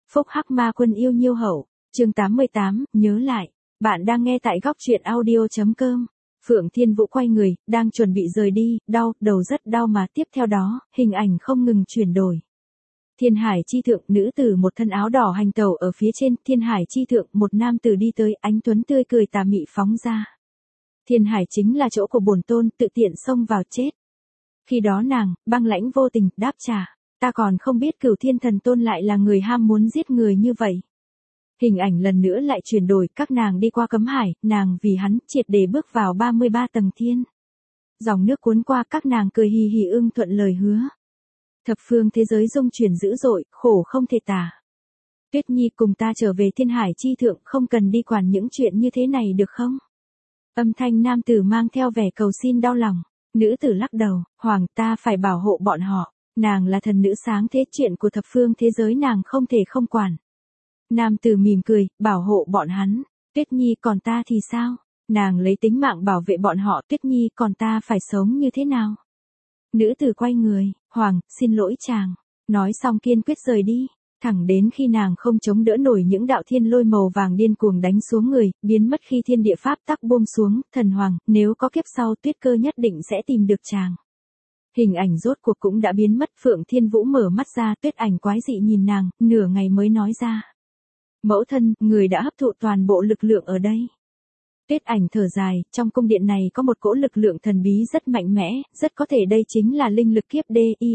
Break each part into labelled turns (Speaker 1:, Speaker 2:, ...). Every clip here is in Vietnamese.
Speaker 1: Phúc Hắc Ma Quân yêu nhiêu hậu, chương 88, nhớ lại. Bạn đang nghe tại góc truyện audio.com. Phượng Thiên Vũ quay người, đang chuẩn bị rời đi, đau, đầu rất đau mà tiếp theo đó, hình ảnh không ngừng chuyển đổi. Thiên Hải chi thượng, nữ tử một thân áo đỏ hành tẩu ở phía trên, Thiên Hải chi thượng, một nam tử đi tới, ánh tuấn tươi cười tà mị phóng ra. Thiên Hải chính là chỗ của bổn tôn, tự tiện xông vào chết. Khi đó nàng, băng lãnh vô tình, đáp trả, ta còn không biết Cửu Thiên Thần Tôn lại là người ham muốn giết người như vậy. Hình ảnh lần nữa lại chuyển đổi, các nàng đi qua cấm hải, nàng vì hắn triệt để bước vào 33 tầng thiên. Dòng nước cuốn qua, các nàng cười hì hì ưng thuận lời hứa. Thập phương thế giới rung chuyển dữ dội, khổ không thể tả. Tuyết Nhi cùng ta trở về Thiên Hải chi thượng, không cần đi quản những chuyện như thế này được không? Âm thanh nam tử mang theo vẻ cầu xin đau lòng. Nữ tử lắc đầu, hoàng, ta phải bảo hộ bọn họ. Nàng là thần nữ sáng thế, chuyện của thập phương thế giới nàng không thể không quản. Nam tử mỉm cười, bảo hộ bọn hắn. Tuyết Nhi, còn ta thì sao? Nàng lấy tính mạng bảo vệ bọn họ. Tuyết Nhi, còn ta phải sống như thế nào? Nữ tử quay người, hoàng, xin lỗi chàng. Nói xong kiên quyết rời đi. Thẳng đến khi nàng không chống đỡ nổi những đạo thiên lôi màu vàng điên cuồng đánh xuống người, biến mất khi thiên địa pháp tắc buông xuống, thần hoàng, nếu có kiếp sau Tuyết Cơ nhất định sẽ tìm được chàng. Hình ảnh rốt cuộc cũng đã biến mất. Phượng Thiên Vũ mở mắt ra, Tuyết Ảnh quái dị nhìn nàng, nửa ngày mới nói ra. Mẫu thân, người đã hấp thụ toàn bộ lực lượng ở đây. Tuyết Ảnh thở dài, trong cung điện này có một cỗ lực lượng thần bí rất mạnh mẽ, rất có thể đây chính là linh lực kiếp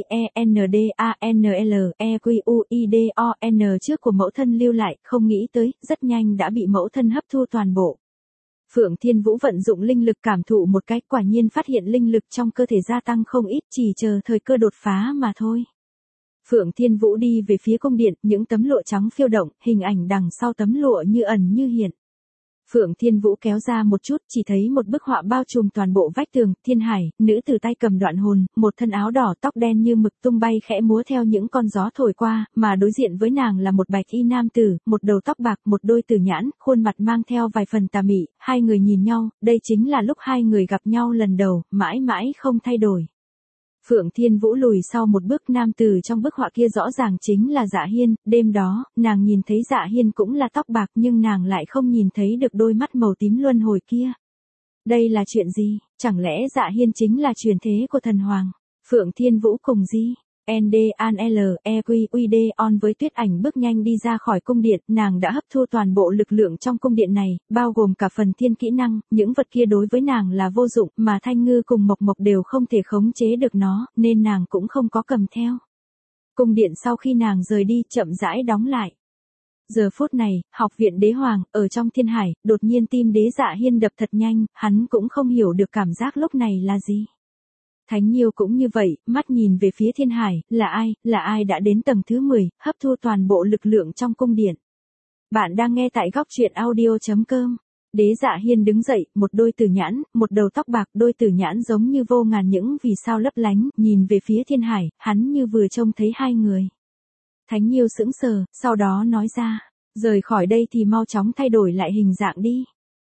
Speaker 1: DIENDANLEQUIDON trước của mẫu thân lưu lại, không nghĩ tới, rất nhanh đã bị mẫu thân hấp thu toàn bộ. Phượng Thiên Vũ vận dụng linh lực cảm thụ một cách, quả nhiên phát hiện linh lực trong cơ thể gia tăng không ít, chỉ chờ thời cơ đột phá mà thôi. Phượng Thiên Vũ đi về phía cung điện, những tấm lụa trắng phiêu động, hình ảnh đằng sau tấm lụa như ẩn như hiện. Phượng Thiên Vũ kéo ra một chút, chỉ thấy một bức họa bao trùm toàn bộ vách tường. Thiên Hải, nữ tử tay cầm đoạn hồn, một thân áo đỏ, tóc đen như mực tung bay khẽ múa theo những con gió thổi qua, mà đối diện với nàng là một bạch y nam tử, một đầu tóc bạc, một đôi tử nhãn, khuôn mặt mang theo vài phần tà mị. Hai người nhìn nhau, đây chính là lúc hai người gặp nhau lần đầu, mãi mãi không thay đổi. Phượng Thiên Vũ lùi sau một bước, nam tử trong bức họa kia rõ ràng chính là Dạ Hiên. Đêm đó, nàng nhìn thấy Dạ Hiên cũng là tóc bạc, nhưng nàng lại không nhìn thấy được đôi mắt màu tím luân hồi kia. Đây là chuyện gì? Chẳng lẽ Dạ Hiên chính là truyền thế của thần hoàng? Phượng Thiên Vũ cùng gì? NDANLEQUIDON với Tuyết Ảnh bước nhanh đi ra khỏi cung điện, nàng đã hấp thu toàn bộ lực lượng trong cung điện này, bao gồm cả phần thiên kỹ năng, những vật kia đối với nàng là vô dụng, mà Thanh Ngư cùng Mộc Mộc đều không thể khống chế được nó, nên nàng cũng không có cầm theo. Cung điện sau khi nàng rời đi, chậm rãi đóng lại. Giờ phút này, học viện đế hoàng, ở trong Thiên Hải, đột nhiên tim đế Dạ Hiên đập thật nhanh, hắn cũng không hiểu được cảm giác lúc này là gì. Thánh Nhiêu cũng như vậy, mắt nhìn về phía Thiên Hải, là ai đã đến tầng thứ 10, hấp thu toàn bộ lực lượng trong cung điện. Bạn đang nghe tại góc truyện audio.com. Đế Dạ Hiên đứng dậy, một đôi tử nhãn, một đầu tóc bạc, đôi tử nhãn giống như vô ngàn những vì sao lấp lánh, nhìn về phía Thiên Hải, hắn như vừa trông thấy hai người. Thánh Nhiêu sững sờ, sau đó nói ra, rời khỏi đây thì mau chóng thay đổi lại hình dạng đi.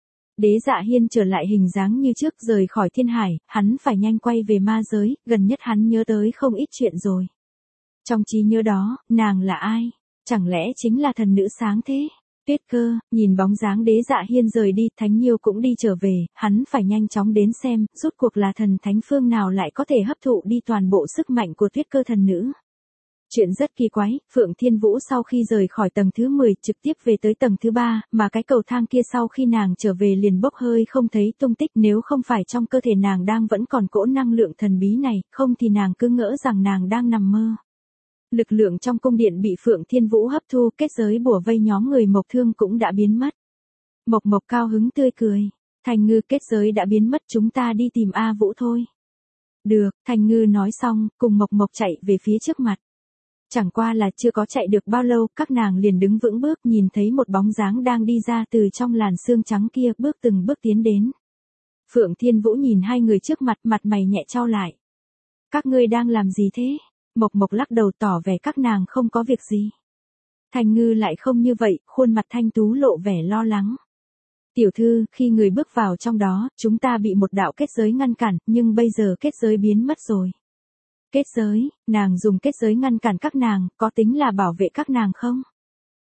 Speaker 1: Đế Dạ Hiên trở lại hình dáng như trước, rời khỏi Thiên Hải, hắn phải nhanh quay về ma giới, gần nhất hắn nhớ tới không ít chuyện rồi. Trong trí nhớ đó, nàng là ai? Chẳng lẽ chính là thần nữ sáng thế? Tuyết Cơ, nhìn bóng dáng Đế Dạ Hiên rời đi, Thánh Nhiêu cũng đi trở về, hắn phải nhanh chóng đến xem, rốt cuộc là thần thánh phương nào lại có thể hấp thụ đi toàn bộ sức mạnh của Tuyết Cơ thần nữ. Chuyện rất kỳ quái, Phượng Thiên Vũ sau khi rời khỏi tầng thứ 10 trực tiếp về tới tầng thứ 3, mà cái cầu thang kia sau khi nàng trở về liền bốc hơi không thấy tung tích, nếu không phải trong cơ thể nàng đang vẫn còn cỗ năng lượng thần bí này, không thì nàng cứ ngỡ rằng nàng đang nằm mơ. Lực lượng trong cung điện bị Phượng Thiên Vũ hấp thu, kết giới bủa vây nhóm người Mộc Thương cũng đã biến mất. Mộc Mộc cao hứng tươi cười, Thành Ngư, kết giới đã biến mất, chúng ta đi tìm A Vũ thôi. Được, Thành Ngư nói xong, cùng Mộc Mộc chạy về phía trước mặt. Chẳng qua là chưa có chạy được bao lâu, các nàng liền đứng vững bước, nhìn thấy một bóng dáng đang đi ra từ trong làn sương trắng kia, bước từng bước tiến đến. Phượng Thiên Vũ nhìn hai người trước mặt, mặt mày nhẹ chau lại. Các ngươi đang làm gì thế? Mộc Mộc lắc đầu tỏ vẻ các nàng không có việc gì. Thành Ngư lại không như vậy, khuôn mặt thanh tú lộ vẻ lo lắng. Tiểu thư, khi người bước vào trong đó, chúng ta bị một đạo kết giới ngăn cản, nhưng bây giờ kết giới biến mất rồi. Kết giới, nàng dùng kết giới ngăn cản các nàng, có tính là bảo vệ các nàng không?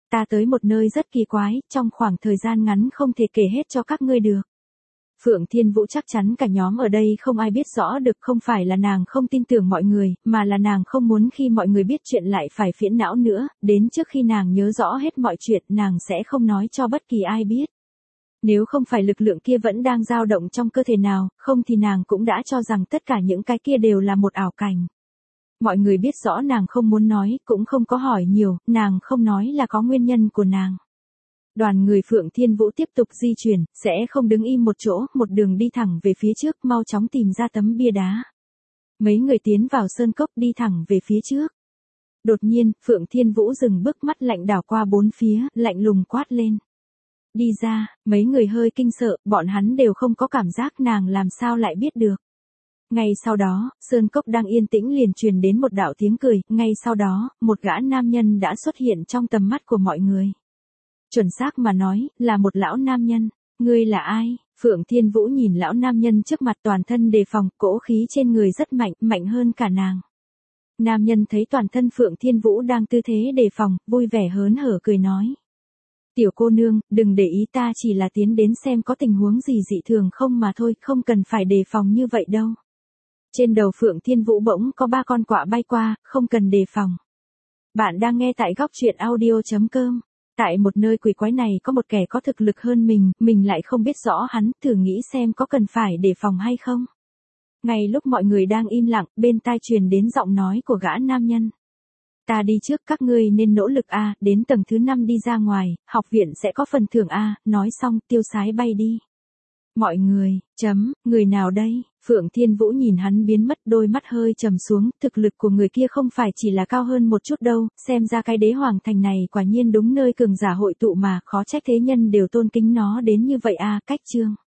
Speaker 1: Ta tới một nơi rất kỳ quái, trong khoảng thời gian ngắn không thể kể hết cho các ngươi được. Phượng Thiên Vũ chắc chắn cả nhóm ở đây không ai biết rõ được, không phải là nàng không tin tưởng mọi người, mà là nàng không muốn khi mọi người biết chuyện lại phải phiền não nữa, đến trước khi nàng nhớ rõ hết mọi chuyện nàng sẽ không nói cho bất kỳ ai biết. Nếu không phải lực lượng kia vẫn đang dao động trong cơ thể nào, không thì nàng cũng đã cho rằng tất cả những cái kia đều là một ảo cảnh. Mọi người biết rõ nàng không muốn nói, cũng không có hỏi nhiều, nàng không nói là có nguyên nhân của nàng. Đoàn người Phượng Thiên Vũ tiếp tục di chuyển, sẽ không đứng im một chỗ, một đường đi thẳng về phía trước, mau chóng tìm ra tấm bia đá. Mấy người tiến vào sơn cốc đi thẳng về phía trước. Đột nhiên, Phượng Thiên Vũ dừng bước, mắt lạnh đảo qua bốn phía, lạnh lùng quát lên. Đi ra, mấy người hơi kinh sợ, bọn hắn đều không có cảm giác nàng làm sao lại biết được. Ngay sau đó, sơn cốc đang yên tĩnh liền truyền đến một đạo tiếng cười, ngay sau đó, một gã nam nhân đã xuất hiện trong tầm mắt của mọi người. Chuẩn xác mà nói, là một lão nam nhân. Ngươi là ai? Phượng Thiên Vũ nhìn lão nam nhân trước mặt, toàn thân đề phòng, cỗ khí trên người rất mạnh, mạnh hơn cả nàng. Nam nhân thấy toàn thân Phượng Thiên Vũ đang tư thế đề phòng, vui vẻ hớn hở cười nói. Tiểu cô nương, đừng để ý, ta chỉ là tiến đến xem có tình huống gì dị thường không mà thôi, không cần phải đề phòng như vậy đâu. Trên đầu Phượng Thiên Vũ bỗng có 3 con quạ bay qua, không cần đề phòng. Bạn đang nghe tại góc truyện audio.com. Tại một nơi quỷ quái này có một kẻ có thực lực hơn mình lại không biết rõ hắn, thử nghĩ xem có cần phải đề phòng hay không. Ngay lúc mọi người đang im lặng, bên tai truyền đến giọng nói của gã nam nhân. Ta đi trước, các ngươi nên nỗ lực a, đến tầng thứ 5 đi ra ngoài, học viện sẽ có phần thưởng a, nói xong tiêu sái bay đi. Mọi người, người nào đây? Phượng Thiên Vũ nhìn hắn biến mất, đôi mắt hơi trầm xuống, thực lực của người kia không phải chỉ là cao hơn một chút đâu, xem ra cái đế hoàng thành này quả nhiên đúng nơi cường giả hội tụ mà, khó trách thế nhân đều tôn kính nó đến như vậy a. Cách chương